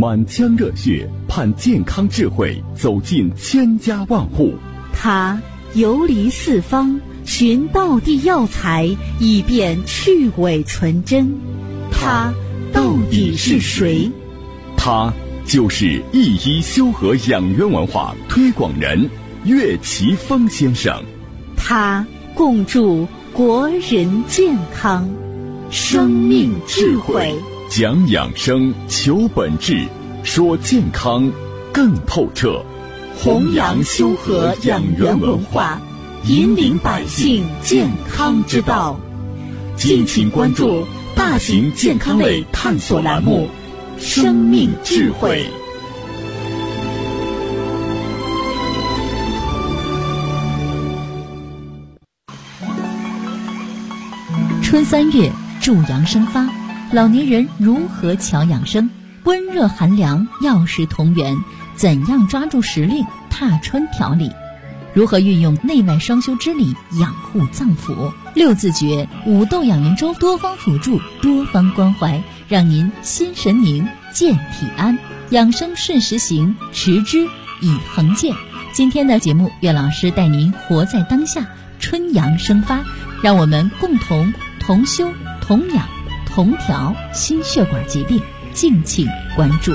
满腔热血盼健康智慧走进千家万户。 他游离四方，寻道地药材，以便去伪存真。他到底是谁？ 他就是一一修和养元文化推广人岳奇峰先生。 他共筑国人健康，生命智慧， 讲养生，求本质，说健康更透彻， 弘扬修和养元文化，引领百姓健康之道。敬请关注大型健康类探索栏目《生命智慧》。 春3月，助阳生发，老年人如何调养生？温热寒凉，药食同源，怎样抓住时令，踏春调理？如何运用内外双修之理养护脏腑？6字诀5豆养元粥，多方辅助，多方关怀，让您心神宁，健体安，养生顺时行，持之以恒健。今天的节目，岳老师带您活在当下，春阳生发，让我们共同同修同养同调心血管疾病，敬请关注。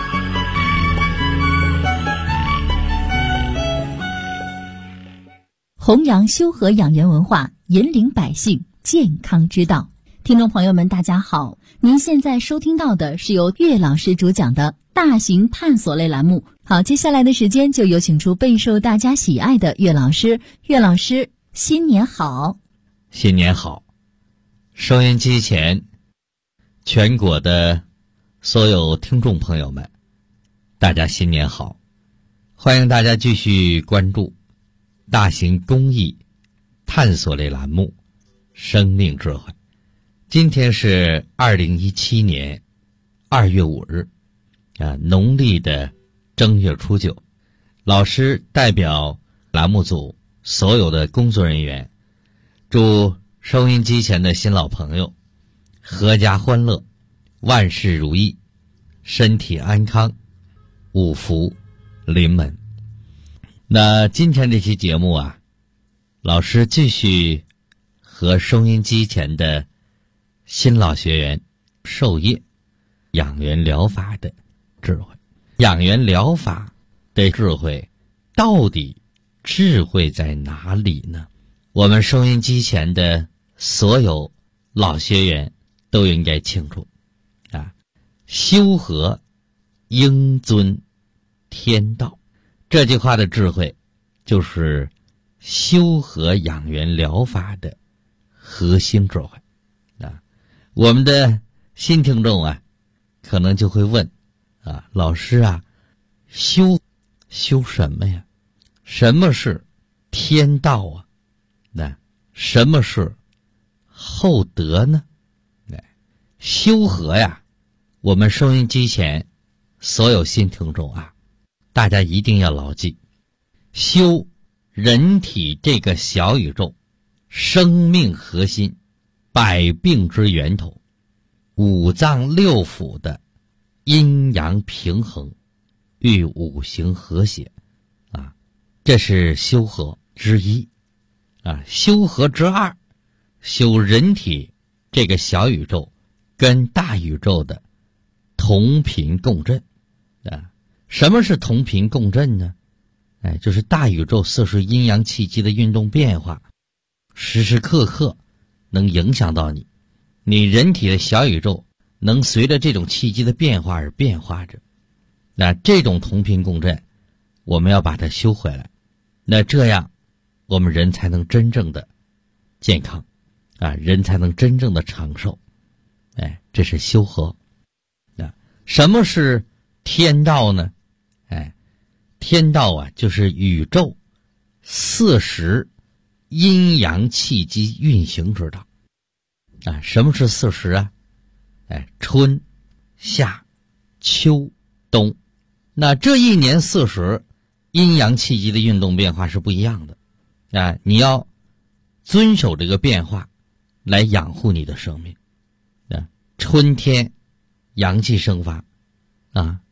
弘扬修和养元文化，引领百姓健康之道。听众朋友们，大家好，您现在收听到的是由岳老师主讲的大型探索类栏目。好，接下来的时间就有请出备受大家喜爱的岳老师。岳老师，新年好！ 新年好！收音机前全国的所有听众朋友们，大家新年好！欢迎大家继续关注大型公益探索类栏目《生命智慧》。今天是2017年2月5日，农历的正月初9。老师代表栏目组所有的工作人员，祝收音机前的新老朋友阖家欢乐，万事如意，身体安康，五福临门。那今天这期节目啊，老师继续和收音机前的新老学员授业养元疗法的智慧。养元疗法的智慧到底智慧在哪里呢？我们收音机前的所有老学员都应该清楚啊，修和应遵天道，这句话的智慧就是修和养元疗法的核心智慧啊。我们的新听众啊，可能就会问啊，老师啊，修什么呀？什么是天道啊？那什么是厚德呢？修和呀，我们收音机前所有新听众啊，大家一定要牢记，修人体这个小宇宙生命核心，百病之源头，五脏六腑的阴阳平衡与五行和谐啊，这是修和之一啊。修和之二，修人体这个小宇宙跟大宇宙的同频共振啊。什么是同频共振呢？就是大宇宙色水阴阳气机的运动变化，时时刻刻能影响到你，你人体的小宇宙能随着这种气机的变化而变化着。那这种同频共振，我们要把它修回来，那这样我们人才能真正的健康啊，人才能真正的长寿。这是修和。什么是天道呢？天道啊，就是宇宙四时阴阳气机运行之道啊。什么是四时啊？春夏秋冬。那这一年四时阴阳气机的运动变化是不一样的啊，你要遵守这个变化来养护你的生命啊。春天阳气生发啊，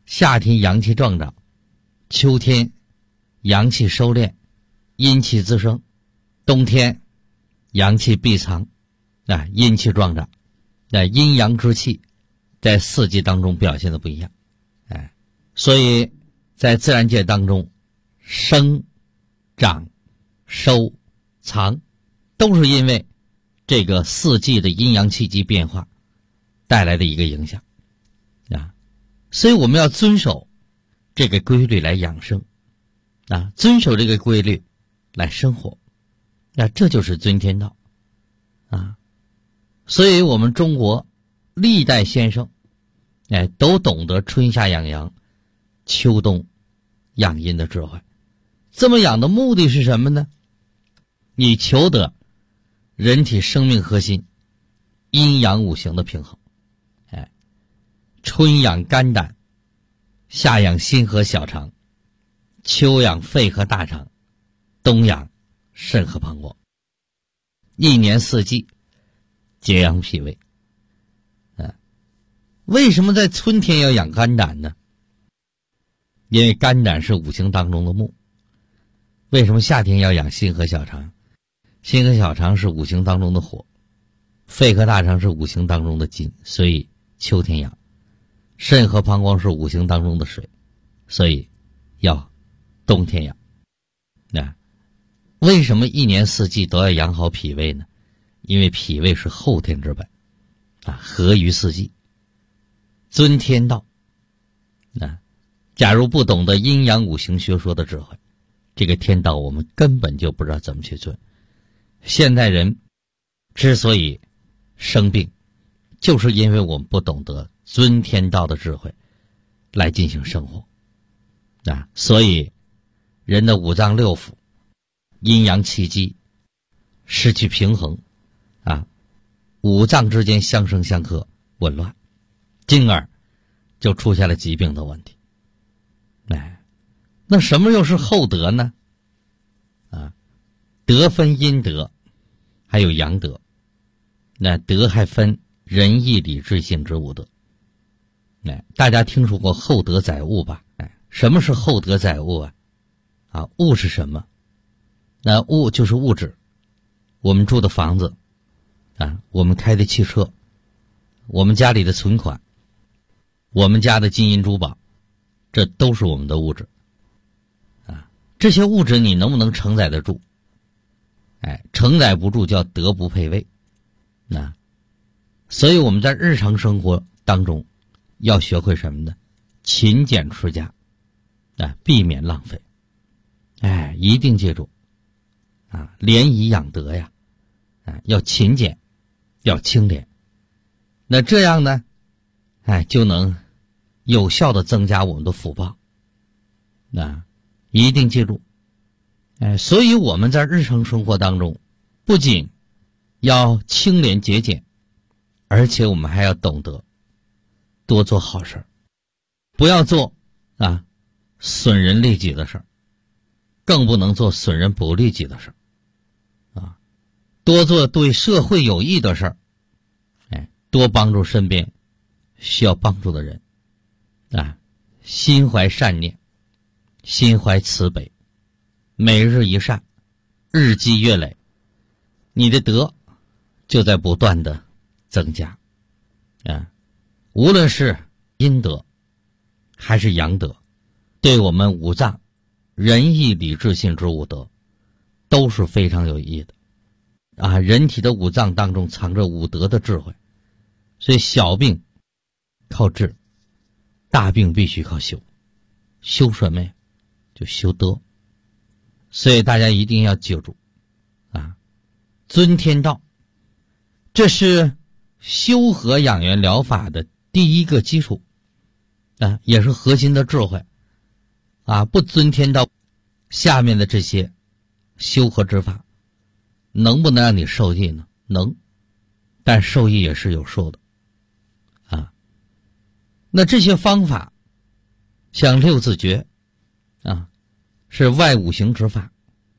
夏天阳气壮长，秋天阳气收敛，阴气滋生，冬天阳气闭藏，阴气壮长，阴阳之气在四季当中表现的不一样。所以在自然界当中，生、长、收、藏都是因为这个四季的阴阳气机变化带来的一个影响所以我们要遵守这个规律来养生遵守这个规律来生活这就是遵天道所以我们中国历代先生都懂得春夏养阳，秋冬养阴的智慧。这么养的目的是什么呢？你求得人体生命核心阴阳五行的平衡。春养肝胆，夏养心和小肠，秋养肺和大肠，冬养肾和膀胱。一年四季节养脾胃。为什么在春天要养肝胆呢？因为肝胆是五行当中的木。为什么夏天要养心和小肠？心和小肠是五行当中的火，肺和大肠是五行当中的金，所以秋天养。肾和膀胱是五行当中的水，所以要冬天养。为什么一年四季都要养好脾胃呢？因为脾胃是后天之本合于四季，遵天道。假如不懂得阴阳五行学说的智慧，这个天道我们根本就不知道怎么去遵。现代人之所以生病，就是因为我们不懂得遵天道的智慧来进行生活所以人的五脏六腑阴阳气机失去平衡五脏之间相生相克紊乱，进而就出现了疾病的问题。那什么又是厚德呢？德分阴德还有阳德，德还分仁义礼智信之五德。大家听说过厚德载物吧？什么是厚德载物物是什么？物就是物质，我们住的房子我们开的汽车，我们家里的存款，我们家的金银珠宝，这都是我们的物质这些物质你能不能承载得住？承载不住叫德不配位所以我们在日常生活当中要学会什么呢？勤俭持家避免浪费。一定记住廉以养德呀要勤俭，要清廉。那这样呢就能有效的增加我们的福报一定记住所以我们在日常生活当中不仅要清廉节俭，而且我们还要懂得多做好事，不要做损人利己的事儿，更不能做损人不利己的事儿多做对社会有益的事儿多帮助身边需要帮助的人心怀善念，心怀慈悲，每日一善，日积月累，你的德就在不断的增加无论是阴德还是阳德，对我们五脏仁义礼智信之五德都是非常有益的人体的五脏当中藏着五德的智慧，所以小病靠治，大病必须靠修。修什么呀？就修德。所以大家一定要记住遵天道，这是修和养元疗法的第一个基础也是核心的智慧不遵天道，下面的这些修和之法能不能让你受益呢？能，但受益也是有数的那这些方法像六字诀是外五行之法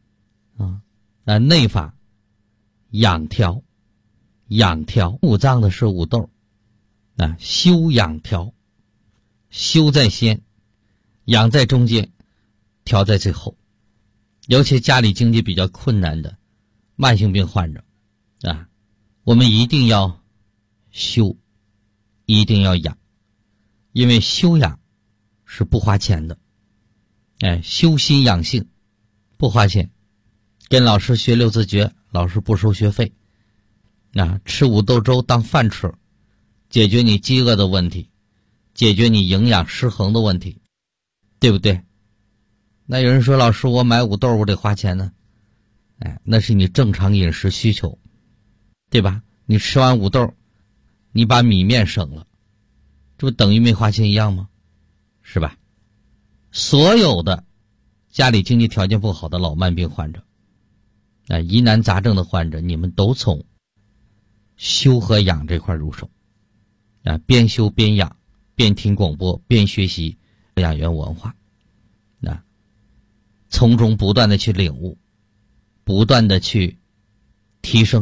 内法养调，养调五脏的是五斗修养调， 修在先，养在中间，调在最后。尤其家里经济比较困难的慢性病患者啊，我们一定要修，一定要养，因为修养是不花钱的。修心养性不花钱，跟老师学六字诀，老师不收学费。吃五豆粥当饭吃，解决你饥饿的问题，解决你营养失衡的问题，对不对？那有人说，老师，我买五豆我得花钱呢。那是你正常饮食需求，对吧？你吃完五豆，你把米面省了，这不等于没花钱一样吗？是吧？所有的家里经济条件不好的老慢病患者，疑难杂症的患者，你们都从修和养这块入手，边修边养，边听广播边学习养元文化，从中不断的去领悟，不断的去提升，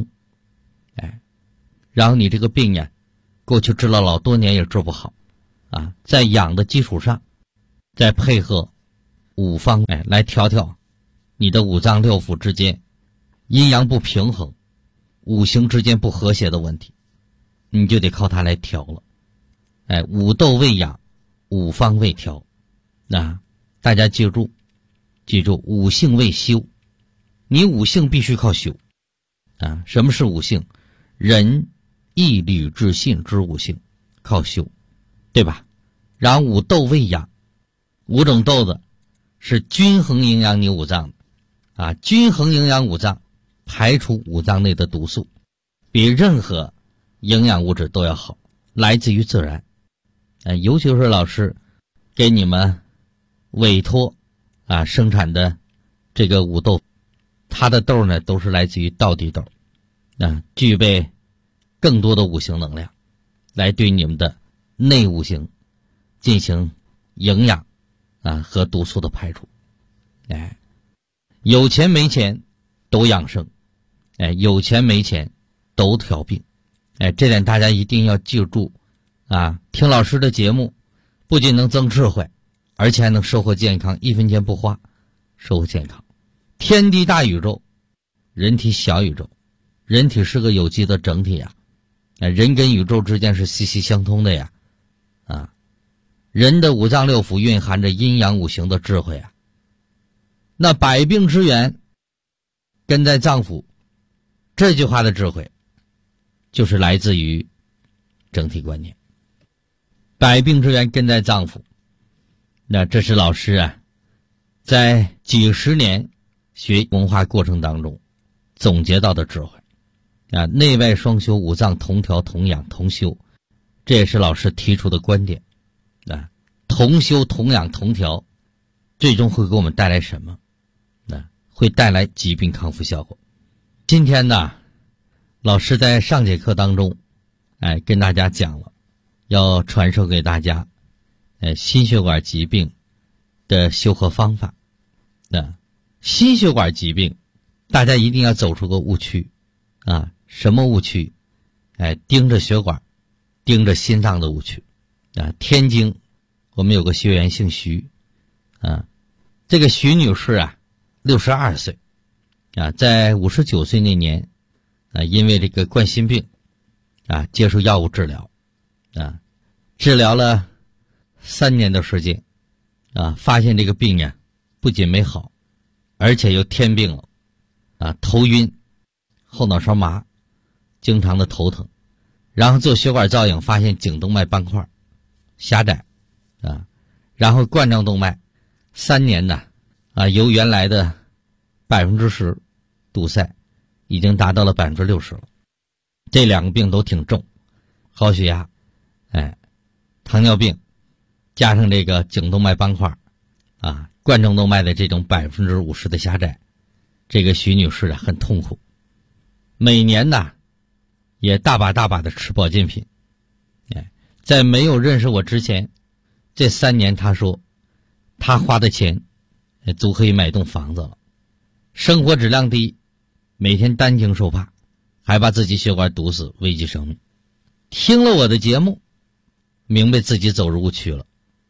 然后你这个病呀，过去治了老多年也治不好，在养的基础上，再配合五方来调调你的五脏六腑之间阴阳不平衡、五行之间不和谐的问题，你就得靠它来调了。五斗为养，五方为调。大家记住，五性为修，你五性必须靠修。什么是五性？仁、义、礼、智、信之五性，靠修，对吧？然后五斗为养，五种豆子是均衡营养你五脏的，均衡营养五脏，排除五脏内的毒素，比任何营养物质都要好，来自于自然。尤其是老师给你们委托生产的这个五豆，它的豆呢都是来自于道地豆，具备更多的五行能量，来对你们的内五行进行营养和毒素的排除。有钱没钱都养生，有钱没钱都调病。这点大家一定要记住听老师的节目不仅能增智慧，而且还能收获健康，一分钱不花，收获健康。天地大宇宙，人体小宇宙，人体是个有机的整体呀，人跟宇宙之间是息息相通的呀，人的五脏六腑蕴含着阴阳五行的智慧啊。那百病之源根在脏腑，这句话的智慧就是来自于整体观念。百病之源根在脏腑，那这是老师在几十年学文化过程当中总结到的智慧内外双修，五脏同调同养同修，这也是老师提出的观点同修同养同调，最终会给我们带来什么？会带来疾病康复效果。今天呢，老师在上节课当中跟大家讲了，要传授给大家心血管疾病的修和方法。心血管疾病大家一定要走出个误区什么误区？盯着血管盯着心脏的误区天津我们有个学员姓徐这个徐女士62岁在59岁那年因为这个冠心病接受药物治疗治疗了3年的时间发现这个病不仅没好，而且又添病了头晕，后脑勺麻，经常的头疼，然后做血管造影发现颈动脉斑块狭窄然后冠状动脉3年由原来的10%堵塞已经达到了60%了。这两个病都挺重，高血压糖尿病加上这个颈动脉斑块冠状动脉的这种50%的狭窄，这个徐女士很痛苦，每年也大把的吃保健品在没有认识我之前，这3年她说她花的钱足可以买栋房子了，生活质量低，每天担惊受怕，还把自己血管堵死，危及生命。听了我的节目，明白自己走入误区了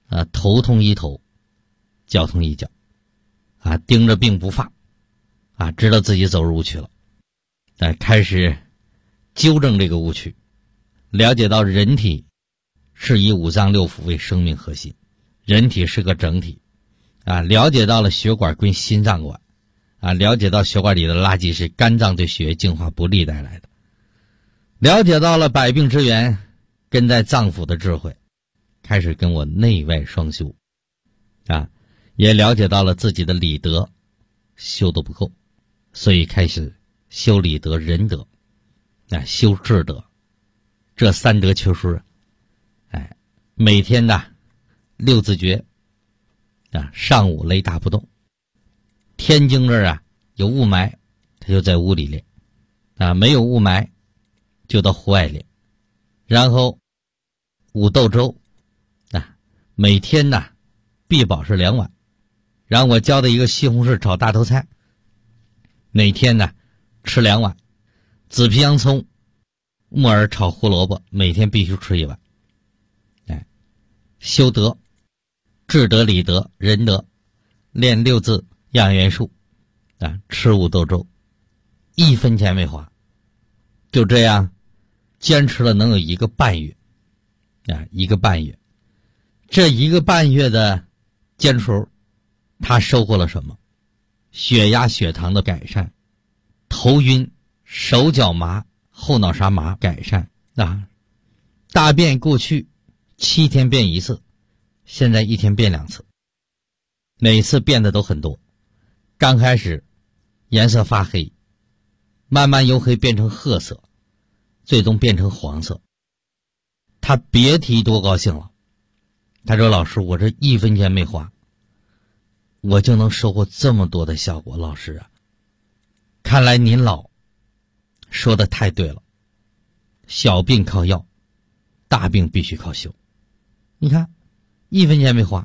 头痛医头，脚痛医脚，盯着病不放，知道自己走入误区了，开始纠正这个误区，了解到人体是以五脏六腑为生命核心，人体是个整体，了解到了血管归心脏管，了解到血管里的垃圾是肝脏对血液净化不利带来的，了解到了百病之源根在脏腑的智慧，开始跟我内外双修，也了解到了自己的理德修得不够，所以开始修理德仁德，修智德，这三德缺失，每天的六字诀，上午雷打不动，天津这儿有雾霾，他就在屋里练，没有雾霾就到户外练，然后五豆粥，每天必保是2碗，然后我教的一个西红柿炒大头菜，每天吃2碗，紫皮洋葱木耳炒胡萝卜每天必须吃1碗，修德智德理德仁德，练6字养元术，吃五豆粥，1分钱没花，就这样坚持了能有1个半月，1个半月，这1个半月的坚持，他收获了什么？血压血糖的改善，头晕手脚麻后脑勺麻改善，大便过去7天便1次，现在1天便2次，每次变的都很多，刚开始颜色发黑，慢慢由黑变成褐色，最终变成黄色，他别提多高兴了。他说老师，我这1分钱没花，我就能收获这么多的效果，老师看来您老说的太对了，小病靠药，大病必须靠修。你看1分钱没花，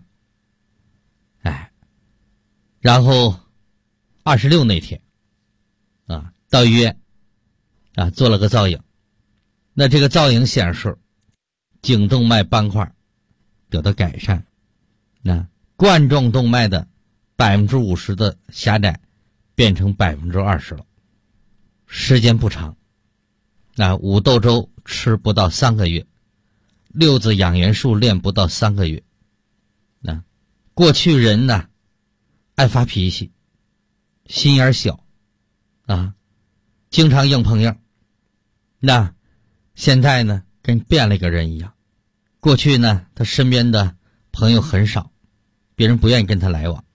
然后26那天到医院做了个造影，那这个造影显示颈动脉斑块得到改善，冠状动脉的50%的狭窄变成20%了，时间不长，五豆粥吃不到3个月，6字养元术练不到3个月，过去人爱发脾气，心眼小，经常硬碰硬，现在呢跟变了一个人一样。过去呢他身边的朋友很少，别人不愿意跟他来往，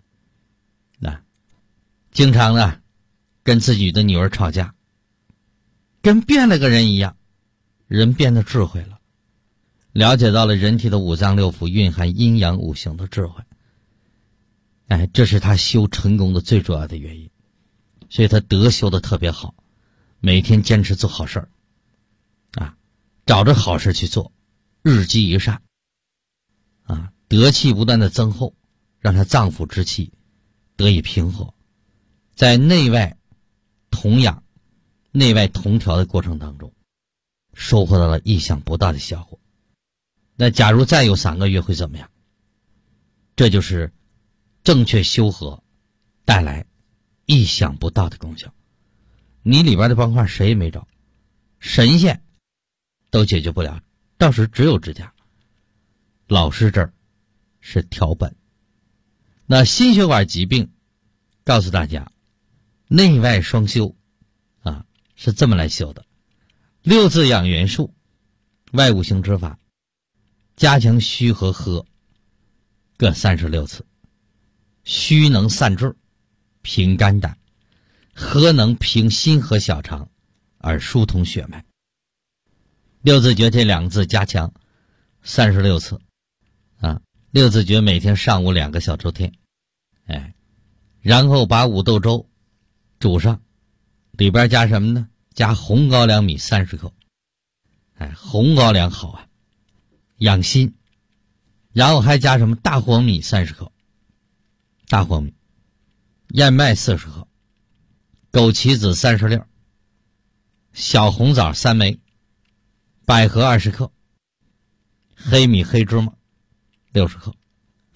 经常跟自己的女儿吵架，跟变了个人一样，人变得智慧了，了解到了人体的五脏六腑蕴含阴阳五行的智慧，这是他修成功的最主要的原因，所以他德修的特别好，每天坚持做好事儿，找着好事去做，日积一善，德气不断的增厚，让他脏腑之气得以平和，在内外同养、内外同调的过程当中，收获到了意想不到的效果。那假如再有3个月会怎么样？这就是正确修和带来意想不到的功效。你里边的斑块谁也没找，神仙都解决不了，到时只有支架。老师这儿是调本。那心血管疾病告诉大家，内外双修是这么来修的：6字养元术，外五行之法，加强虚和和各36次，虚能散滞平肝胆，和能平心和小肠而疏通血脉。6字诀这2个字加强36次，6字诀每天上午2个小周天，然后把五豆粥煮上，里边加什么呢？加红高粱米30克，红高粱好养心。然后还加什么？大黄米30克，大黄米，燕麦40克，枸杞子30粒，小红枣3枚，百合20克，黑米黑芝麻60克，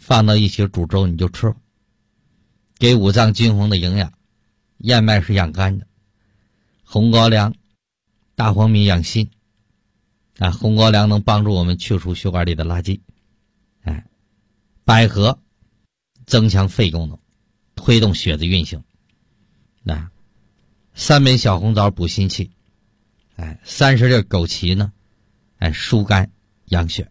放到一起煮粥你就吃吧，给五脏均衡的营养。燕麦是养肝的，红高粱、大黄米养心啊，红高粱能帮助我们去除血管里的垃圾。百合增强肺功能，推动血的运行。3枚小红枣补心气，30粒枸杞呢疏肝养血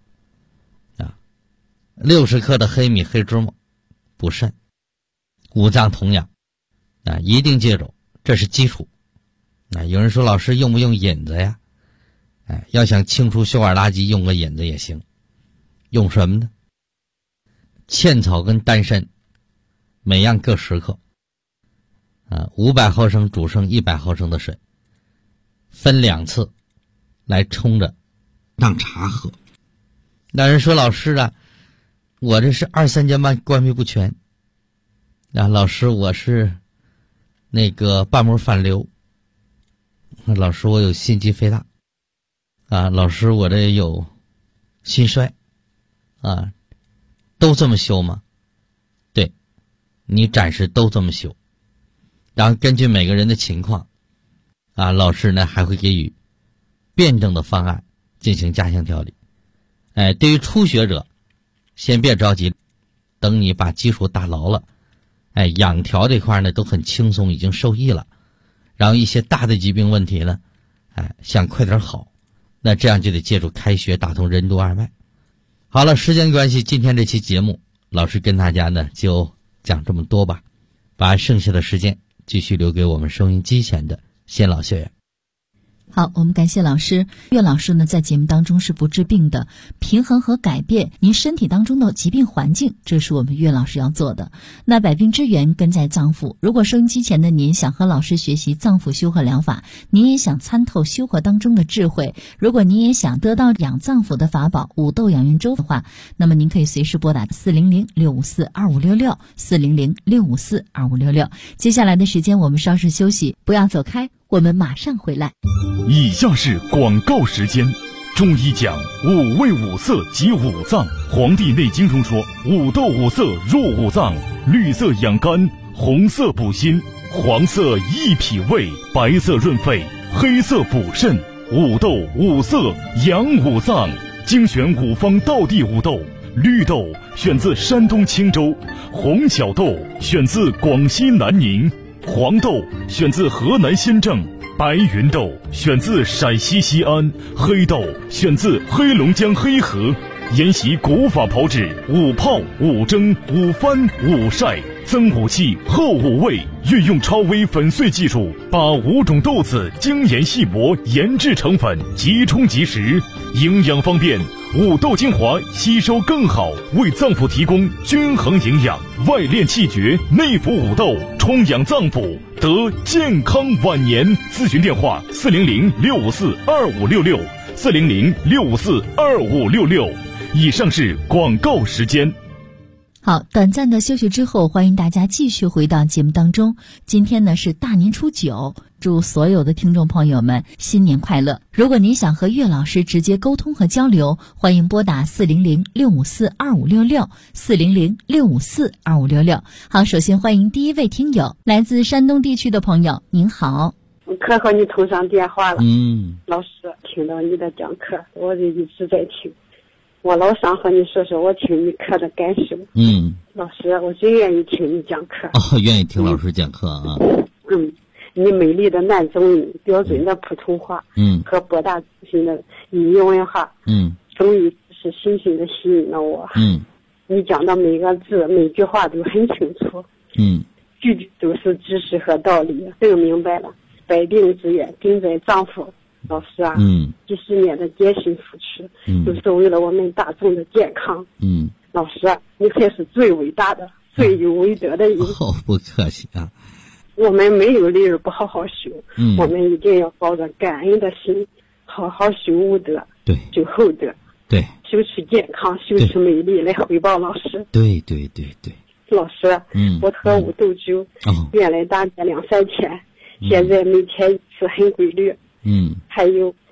，60克的黑米黑芝麻补肾，五脏同养一定记住，这是基础。有人说老师用不用引子呀？要想清除血管垃圾，用个引子也行。用什么呢？茜草跟丹参每样各10克，500毫升煮成100毫升的水，分2次来冲着当茶喝。那人说老师啊，我这是2、3间半关闭不全老师我是那个瓣膜反流，老师我有心肌肥大老师我这有心衰都这么修吗？对，你暂时都这么修，然后根据每个人的情况老师呢还会给予辩证的方案进行加强调理。对于初学者先别着急，等你把基础打牢了养调这块呢都很轻松，已经受益了，然后一些大的疾病问题呢想快点好，那这样就得借助开穴打通任督二脉。好了，时间关系，今天这期节目老师跟大家呢就讲这么多吧，把剩下的时间继续留给我们收音机前的先老学员。 好，我们感谢老师。岳老师呢，在节目当中是不治病的，平衡和改变您身体当中的疾病环境，这是我们岳老师要做的。那百病之源根在脏腑，如果收音机前的您想和老师学习脏腑修和疗法，您也想参透修和当中的智慧，如果您也想得到养脏腑的法宝五豆养元粥的话，那么您可以随时拨打400-654-2566 400-654-2566。接下来的时间我们稍事休息，不要走开，我们马上回来。 以下是广告时间。中医讲五味五色及五脏，《黄帝内经》中说五豆五色入五脏，绿色养肝，红色补心，黄色益脾胃，白色润肺，黑色补肾。五豆五色养五脏，精选五方道地五豆。绿豆选自山东青州，红小豆选自广西南宁，黄豆选自河南新郑，白云豆选自陕西西安，黑豆选自黑龙江黑河。研习古法炮制，五泡、五蒸、五翻、五晒，增五气，厚五味，运用超微粉碎技术，把5种豆子精研细磨，研制成粉，即冲即食，营养方便。五豆精华吸收更好，为脏腑提供均衡营养，外练气绝，内服五豆，充养脏腑，得健康晚年。咨询电话400-654-2566 400-654-2566。以上是广告时间。 好，短暂的休息之后，欢迎大家继续回到节目当中。今天呢是大年初9，祝所有的听众朋友们新年快乐。如果您想和岳老师直接沟通和交流，欢迎拨打400-654-2566 400-654-2566。好，首先欢迎第一位听友，来自山东地区的朋友，您好。 可和你通上电话了。老师，听到你的讲课，我就一直在听。我老想和你说说我听你课的感受。老师，我最愿意听你讲课。 愿意听老师讲课啊。 你美丽的男中音，标准的普通话，和博大精深的语言文化，终于是深深的吸引了我。你讲的每个字每句话都很清楚，句句都是知识和道理，更明白了百病之源根在脏腑。老师啊，几十年的艰辛付出，都是为了我们大众的健康。老师啊，你才是最伟大的、最有伟德的人。 不客气啊。 我们没有理由不好好修，我们一定要抱着感恩的心，好好修武德， 对， 修厚德， 对， 修持健康，修持美丽，来回报老师。 对。 老师，我喝五豆粥，原来大概2-3天，现在每天一次很规律。还有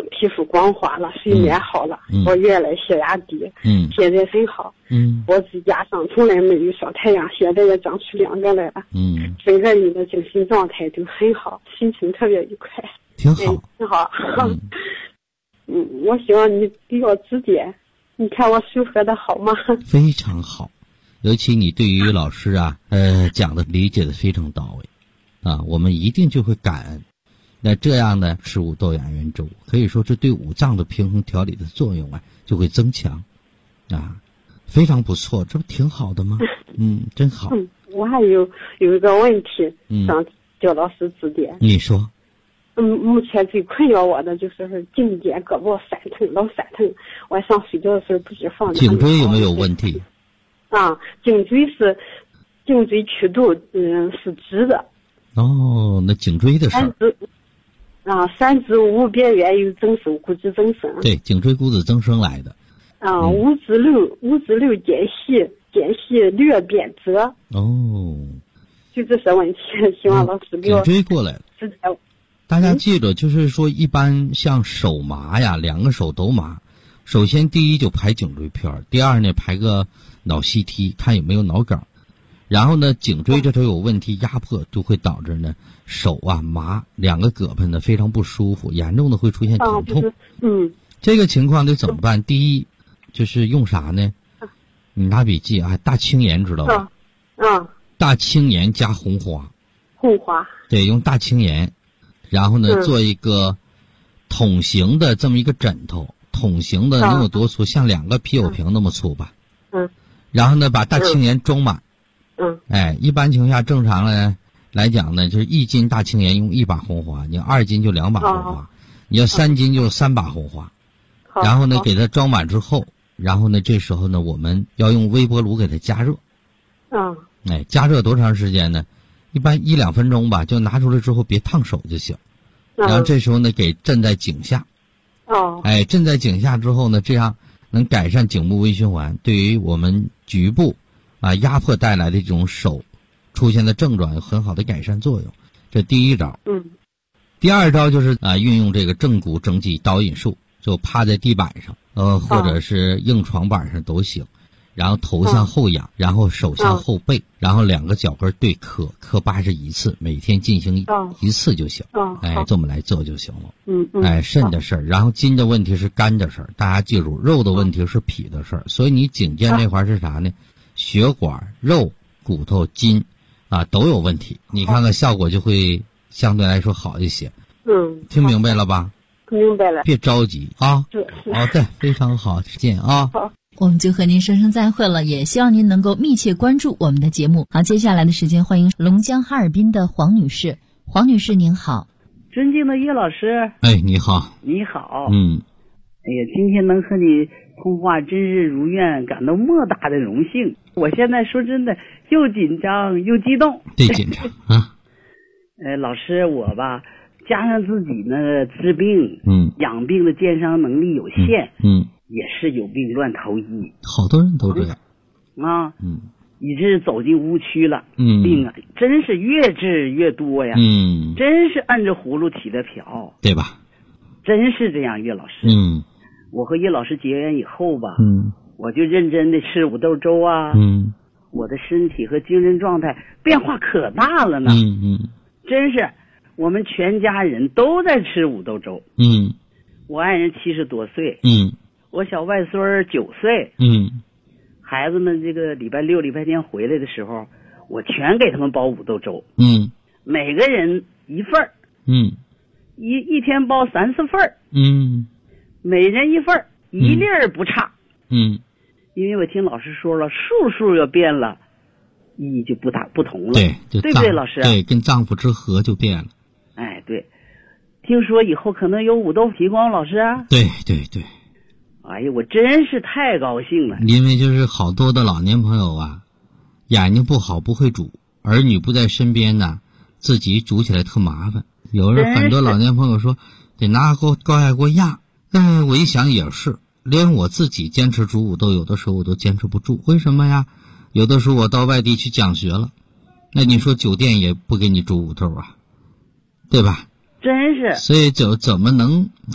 皮肤光滑了，睡眠好了，我原来血压低，现在很好，我指甲上从来没有晒太阳，现在也长出2个来了，整个人的精神状态都很好，心情特别愉快， 挺好， 挺好。我希望你给我指点，你看我修合的好吗？ 非常好，尤其你对于老师讲的理解的非常到位，我们一定就会感恩。那这样呢，吃五豆养元粥，可以说这对五脏的平衡调理的作用就会增强，非常不错，这不挺好的吗？真好。 我还有一个问题想叫老师指点。 你说。 目前最困扰我的就是颈肩胳膊酸疼，老酸疼。晚上睡觉的时候不知放。 颈椎有没有问题？ 颈椎曲度是直的。 哦，那颈椎的事儿。 三指无边缘有增生，骨质增生。 对，颈椎骨质增生来的。 五指六间隙略变折。 哦。 就这些问题，希望老师给我。 颈椎过来了。大家记着，就是说一般像手麻呀，2个手都麻，首先第一就排颈椎片，第二呢排个脑细踢，看有没有脑梗，然后呢颈椎这头有问题压迫，就会导致呢手麻，2个胳膊呢非常不舒服，严重的会出现疼痛。这个情况得怎么办？第一就是用啥呢？你拿笔记大青盐知道吧？大青盐加红花。对，用大青盐。然后呢，做一个筒形的这么一个枕头，筒形的能有多粗？像2个啤酒瓶那么粗吧。然后呢，把大青盐装满。一般情况下正常来讲呢，就是1斤大青盐用1把红花，你要2斤就2把红花，你要3斤就3把红花。然后呢，给它装满之后，然后呢，这时候呢，我们要用微波炉给它加热。加热多长时间呢？一般1-2分钟吧，就拿出来之后别烫手就行。然后这时候呢，给镇在颈下。镇在颈下之后呢，这样能改善颈部微循环，对于我们局部压迫带来的这种手出现的症状有很好的改善作用。这第一招。第二招就是运用这个正骨正脊导引术，就趴在地板上，或者是硬床板上都行。然后头向后仰，然后手向后背，然后2个脚跟对磕81次，每天进行1次就行。这么来做就行了。肾的事儿，然后筋的问题是肝的事儿，大家记住，肉的问题是脾的事儿。所以你颈肩这块是啥呢？血管、肉、骨头、筋都有问题。你看看效果就会相对来说好一些。听明白了吧？ 明白了。 别着急啊。好的，非常好，再见啊。 好。 我们就和您说声再会了，也希望您能够密切关注我们的节目。好，接下来的时间，欢迎龙江哈尔滨的黄女士。黄女士您好。 尊敬的叶老师。 你好。 你好。 哎呀，今天能和你通话真是如愿，感到莫大的荣幸。我现在说真的又紧张又激动。 别紧张老师，我吧加上自己呢治病养病的健伤能力有限也是有病乱投医， 好多人都这样以致走进误区了。病真是越治越多呀。真是按着葫芦起的瓢， 对吧？ 真是这样，叶老师。我和叶老师结缘以后吧，我就认真的吃五豆粥啊。我的身体和精神状态变化可大了呢。真是，我们全家人都在吃五豆粥。我爱人70多岁。我小外孙9岁。孩子们这个礼拜6、礼拜天回来的时候，我全给他们煲五豆粥。每个人1份儿。一天煲3、4份儿。每人1份儿，一粒儿不差。因为我听老师说了，数要变了，意义就不同了。 对不对， 老师？ 对，跟丈夫之和就变了。 对。听说以后可能有五豆皮光，老师啊？ 对。 哎呀，我真是太高兴了。 因为就是好多的老年朋友眼睛不好不会煮，儿女不在身边呢，自己煮起来特麻烦。有人很多老年朋友说得拿高压锅压，我一想也是，连我自己坚持煮五豆，有的时候我都坚持不住。为什么呀？有的时候我到外地去讲学了，那你说酒店也不给你煮五豆对吧？ 真是。 所以怎么能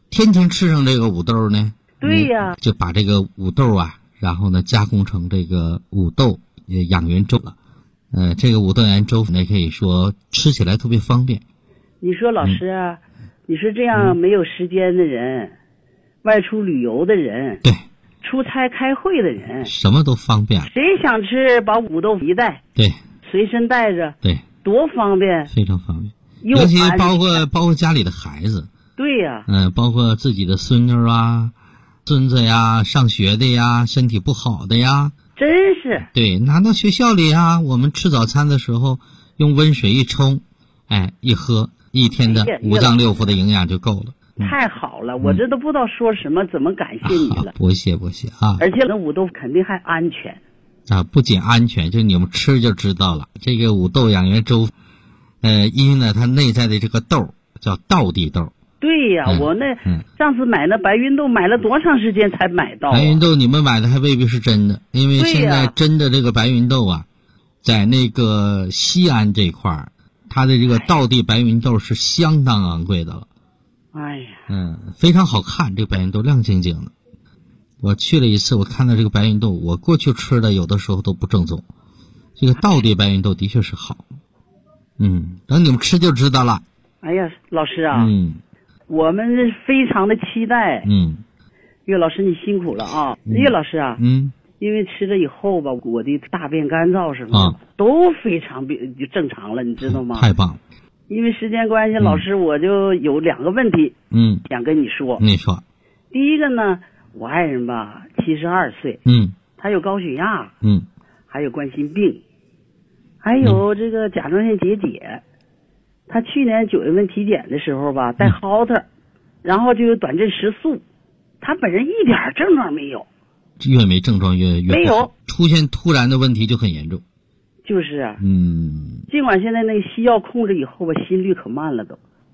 天天吃上这个五豆呢？ 对呀， 就把这个五豆啊，然后呢加工成这个五豆养元粥了。这个五豆养元粥呢，可以说吃起来特别方便。 你说老师啊，你说这样没有时间的人，外出旅游的人， 对， 出差开会的人， 什么都方便。 谁想吃把五豆一袋， 对， 随身带着， 对， 多方便， 非常方便。尤其包括家里的孩子， 对呀， 包括自己的孙女啊、孙子呀、上学的呀、身体不好的呀， 真是。 对，拿到学校里啊，我们吃早餐的时候用温水一冲，一喝，一天的五脏六腑的营养就够了。 太好了，我这都不知道说什么，怎么感谢你了。 不谢啊！ 而且那五豆肯定还安全啊，不仅安全，就你们吃就知道了。这个五豆养元粥，因呢它内在的这个豆叫道地豆。 对呀，我上次买那白芸豆买了多长时间才买到？ 白芸豆你们买的还未必是真的，因为现在真的这个白芸豆啊，在那个西安这块儿，它的这个道地白芸豆是相当昂贵的了。 哎呀， 非常好看，这个白芸豆亮晶晶的。我去了一次，我看到这个白芸豆，我过去吃的有的时候都不正宗，这个道地白芸豆的确是好。等你们吃就知道了。 哎呀，老师啊，我们非常的期待。岳老师你辛苦了啊。岳老师啊，因为吃了以后吧，我的大便干燥什么的都非常就正常了，你知道吗？ 太棒了。 因为时间关系，老师我就有2个问题，想跟你说。 你说。 第一个呢，我爱人吧，72岁，他有高血压，还有冠心病，还有这个甲状腺结节。他去年9月份体检的时候吧，带蒿子，然后就有短阵食宿，他本人一点症状没有， 越没症状越没有， 出现突然的问题就很严重。 就是啊，尽管现在那个西药控制以后吧，心率可慢了都。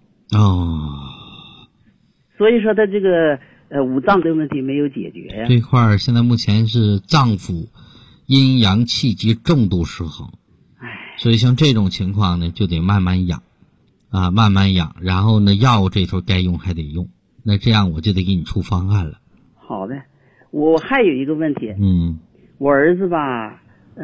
所以说他这个五脏的问题没有解决呀。 这块儿现在目前是脏腑阴阳气机重度失衡，所以像这种情况呢，就得慢慢养，慢慢养，然后呢，药物这头该用还得用，那这样我就得给你出方案了。 好的，我还有一个问题，我儿子吧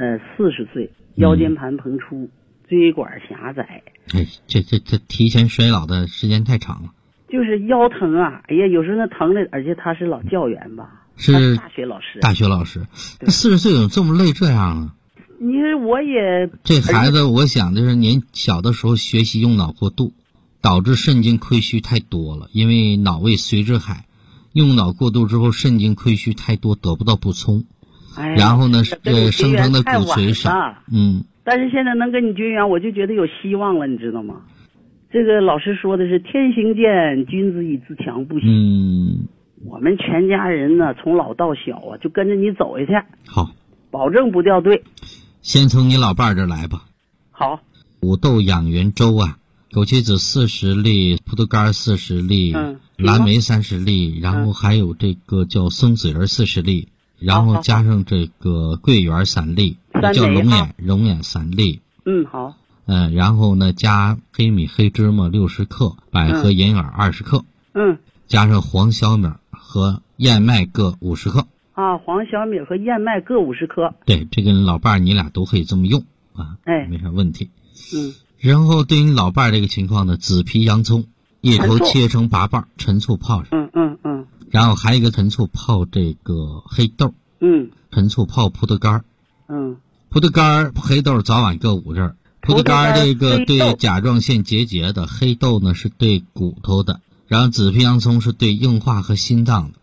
，40岁。腰间盘膨出，椎管狭窄。这提前衰老的时间太长了。 就是腰疼啊，哎呀，有时候那疼的，而且他是老教员吧， 是大学老师。 大学老师，那40岁怎么这么累这样啊？ 你说我也这孩子，我想就是年小的时候学习用脑过度，导致肾精亏虚太多了，因为脑为髓之海，用脑过度之后肾精亏虚太多，得不到补充。然后呢，生成的骨髓少。 但是现在能跟你绝缘，我就觉得有希望了，你知道吗？这个老师说的是天行健，君子以自强不息。我们全家人呢，从老到小啊，就跟着你走下去。 好， 保证不掉队。 先从你老伴儿这来吧。 好， 五豆养元粥啊，枸杞子40粒，葡萄干40粒，蓝莓30粒，然后还有这个叫松子仁40粒。然后加上这个桂圆3粒，叫龙眼3粒。 好。 然后呢，加黑米、黑芝麻60克，百合、银耳20克。加上黄小米和燕麦各50克。 黄小米和燕麦各50克。 对，这个老伴儿你俩都可以这么用啊，没啥问题。然后对于你老伴儿这个情况呢，紫皮洋葱一头切成8瓣，陈醋泡上。然后还有一个陈醋泡这个黑豆，陈醋泡葡萄干，葡萄干黑豆早晚各5粒。葡萄干这个对甲状腺结节的，黑豆呢是对骨头的，然后紫皮洋葱是对硬化和心脏的。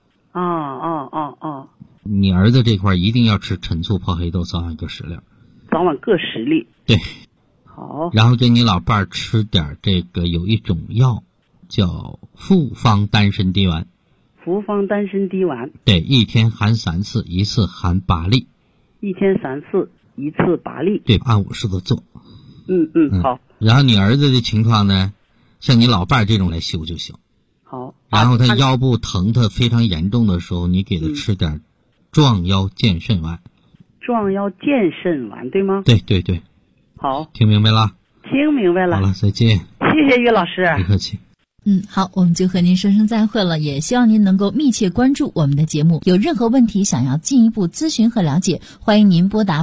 你儿子这块一定要吃陈醋泡黑豆，早晚各10粒。 早晚各10粒。 对。 好。 然后给你老伴儿吃点这个有一种药叫复方丹参滴丸。 复方丹参滴丸。 对，一天含3次，一次含8粒。 一天3次，一次8粒。 对，按我说的做。 好。 然后你儿子的情况呢，像你老伴儿这种来修就行。 好。 然后他腰部疼他非常严重的时候，你给他吃点壮腰健肾丸。 壮腰健肾丸对吗？ 对对对。 好。 听明白了？ 听明白了。 好了，再见。 谢谢于老师。 不客气。 好，我们就和您说声再会了，也希望您能够密切关注我们的节目。有任何问题想要进一步咨询和了解，欢迎您拨打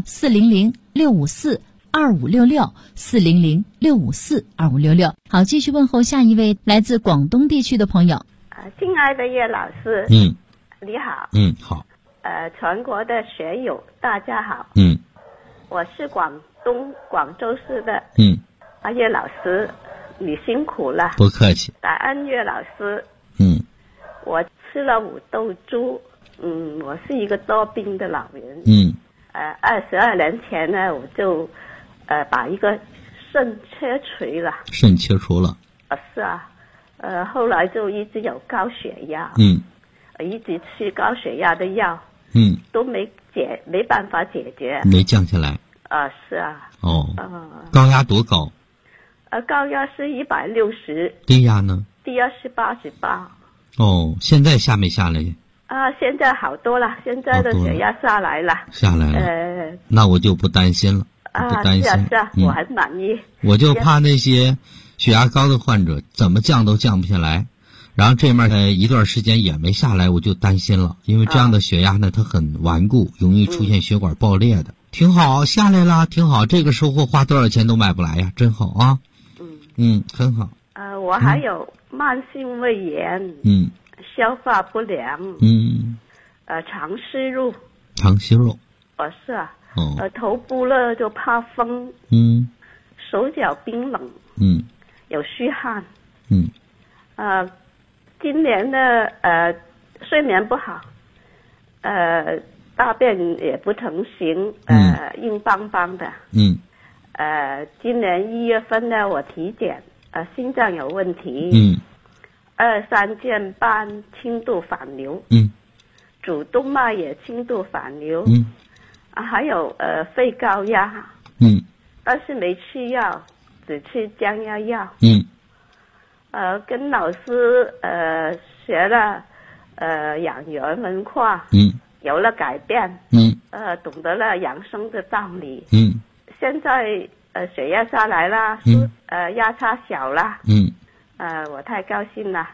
400-654-2566，400-654-2566。好，继续问候下一位来自广东地区的朋友。 亲爱的叶老师，你好。 好。 全国的学友大家好。我是广州市的。叶老师，你辛苦了。 不客气。 感恩叶老师。我吃了5豆猪。我是一个多病的老人。22年前呢，我就把一个肾切除了。 肾切除了。 是啊。后来就一直有高血压。一直吃高血压的药。都没办法解决。 没降下来。 是啊。 高压多高？ 高压是160。 低压呢？ 低压是88。 现在下没下来？ 现在好多了，现在的血压下来了。 下来了。那我就不担心了。不担心。 是啊，我很满意。 我就怕那些血压高的患者怎么降都降不下来，然后这面一段时间也没下来，我就担心了，因为这样的血压呢，它很顽固，容易出现血管爆裂的。挺好，下来了，挺好。这个收获花多少钱都买不来呀，真好啊。很好。 我还有慢性胃炎。消化不良。肠息肉。 肠息肉。 是啊。头部呢就怕风。手脚冰冷。有虚汗。今年的睡眠不好。大便也不成形。硬邦邦的。今年1月份呢，我体检，心脏有问题。2、3件半轻度反流。主动脉也轻度反流。还有肺高压。但是没吃药，只吃降压药。跟老师学了养元文化。有了改变。懂得了养生的道理。现在血压下来了。压差小了。我太高兴了。